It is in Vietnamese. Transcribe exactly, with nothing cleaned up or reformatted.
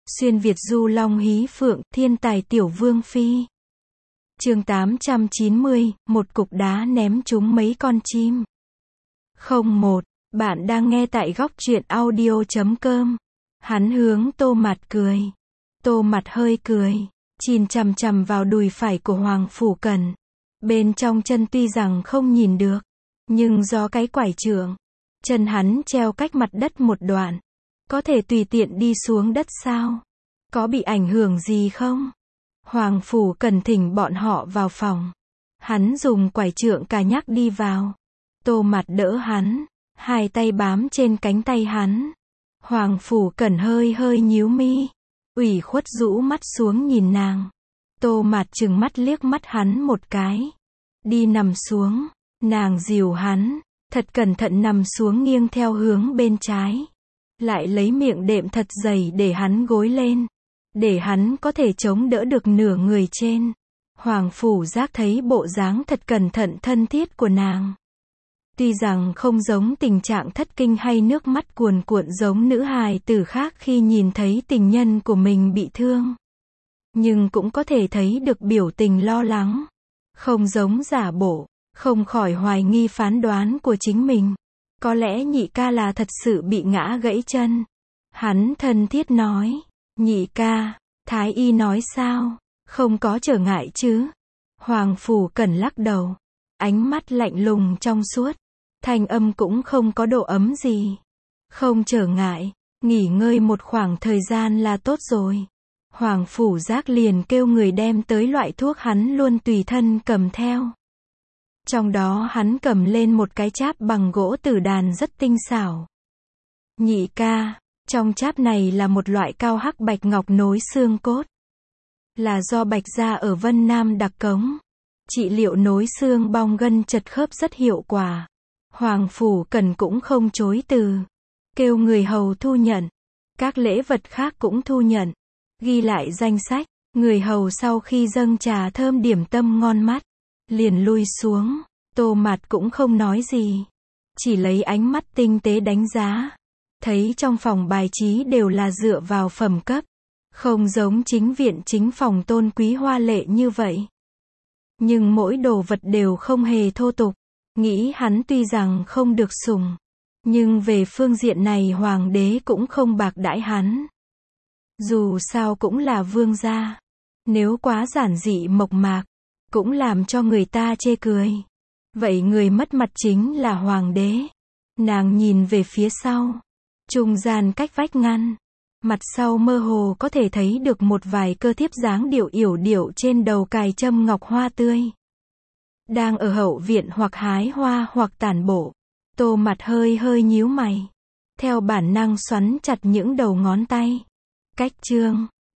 Xuyên Việt du long hí phượng, thiên tài tiểu vương phi. Chương tám trăm chín mươi, một cục đá ném trúng mấy con chim. Không một, bạn đang nghe tại góc truyện audio chấm com. Hắn hướng Tô Mạt cười. Tô Mạt hơi cười, nhìn chằm chằm vào đùi phải của Hoàng Phủ Cẩn. Bên trong chân tuy rằng không nhìn được, nhưng do cái quải trượng, chân hắn treo cách mặt đất một đoạn. Có thể tùy tiện đi xuống đất sao? Có bị ảnh hưởng gì không? Hoàng Phủ Cẩn thỉnh bọn họ vào phòng. Hắn dùng quải trượng cà nhắc đi vào. Tô Mạt đỡ hắn, hai tay bám trên cánh tay hắn. Hoàng Phủ Cẩn hơi hơi nhíu mi, ủy khuất rũ mắt xuống nhìn nàng. Tô Mạt trừng mắt liếc mắt hắn một cái. Đi nằm xuống, nàng dìu hắn, thật cẩn thận nằm xuống nghiêng theo hướng bên trái. Lại lấy miệng đệm thật dày để hắn gối lên, để hắn có thể chống đỡ được nửa người trên. Hoàng Phủ Giác thấy bộ dáng thật cẩn thận thân thiết của nàng. Tuy rằng không giống tình trạng thất kinh hay nước mắt cuồn cuộn giống nữ hài tử khác khi nhìn thấy tình nhân của mình bị thương, nhưng cũng có thể thấy được biểu tình lo lắng, không giống giả bộ, không khỏi hoài nghi phán đoán của chính mình. Có lẽ nhị ca là thật sự bị ngã gãy chân. Hắn thân thiết nói, nhị ca, thái y nói sao, không có trở ngại chứ? Hoàng Phủ Cẩn lắc đầu, ánh mắt lạnh lùng trong suốt, thanh âm cũng không có độ ấm gì. Không trở ngại, nghỉ ngơi một khoảng thời gian là tốt rồi. Hoàng Phủ Giác liền kêu người đem tới loại thuốc hắn luôn tùy thân cầm theo. Trong đó hắn cầm lên một cái cháp bằng gỗ tử đàn rất tinh xảo. Nhị ca, trong cháp này là một loại cao hắc bạch ngọc nối xương cốt. Là do Bạch gia ở Vân Nam đặc cống. Trị liệu nối xương bong gân chật khớp rất hiệu quả. Hoàng Phủ Cẩn cũng không chối từ. Kêu người hầu thu nhận. Các lễ vật khác cũng thu nhận. Ghi lại danh sách. Người hầu sau khi dâng trà thơm điểm tâm ngon mắt, liền lui xuống. Tô Mạt cũng không nói gì, chỉ lấy ánh mắt tinh tế đánh giá. Thấy trong phòng bài trí đều là dựa vào phẩm cấp, không giống chính viện chính phòng tôn quý hoa lệ như vậy. Nhưng mỗi đồ vật đều không hề thô tục. Nghĩ hắn tuy rằng không được sủng, nhưng về phương diện này hoàng đế cũng không bạc đãi hắn. Dù sao cũng là vương gia, nếu quá giản dị mộc mạc, cũng làm cho người ta chê cười. Vậy người mất mặt chính là hoàng đế. Nàng nhìn về phía sau, trung gian cách vách ngăn, mặt sau mơ hồ có thể thấy được một vài cơ thiếp dáng điệu yểu điệu trên đầu cài châm ngọc hoa tươi. Đang ở hậu viện hoặc hái hoa hoặc tản bộ. Tô Mạt hơi hơi nhíu mày, theo bản năng xoắn chặt những đầu ngón tay. Cách chương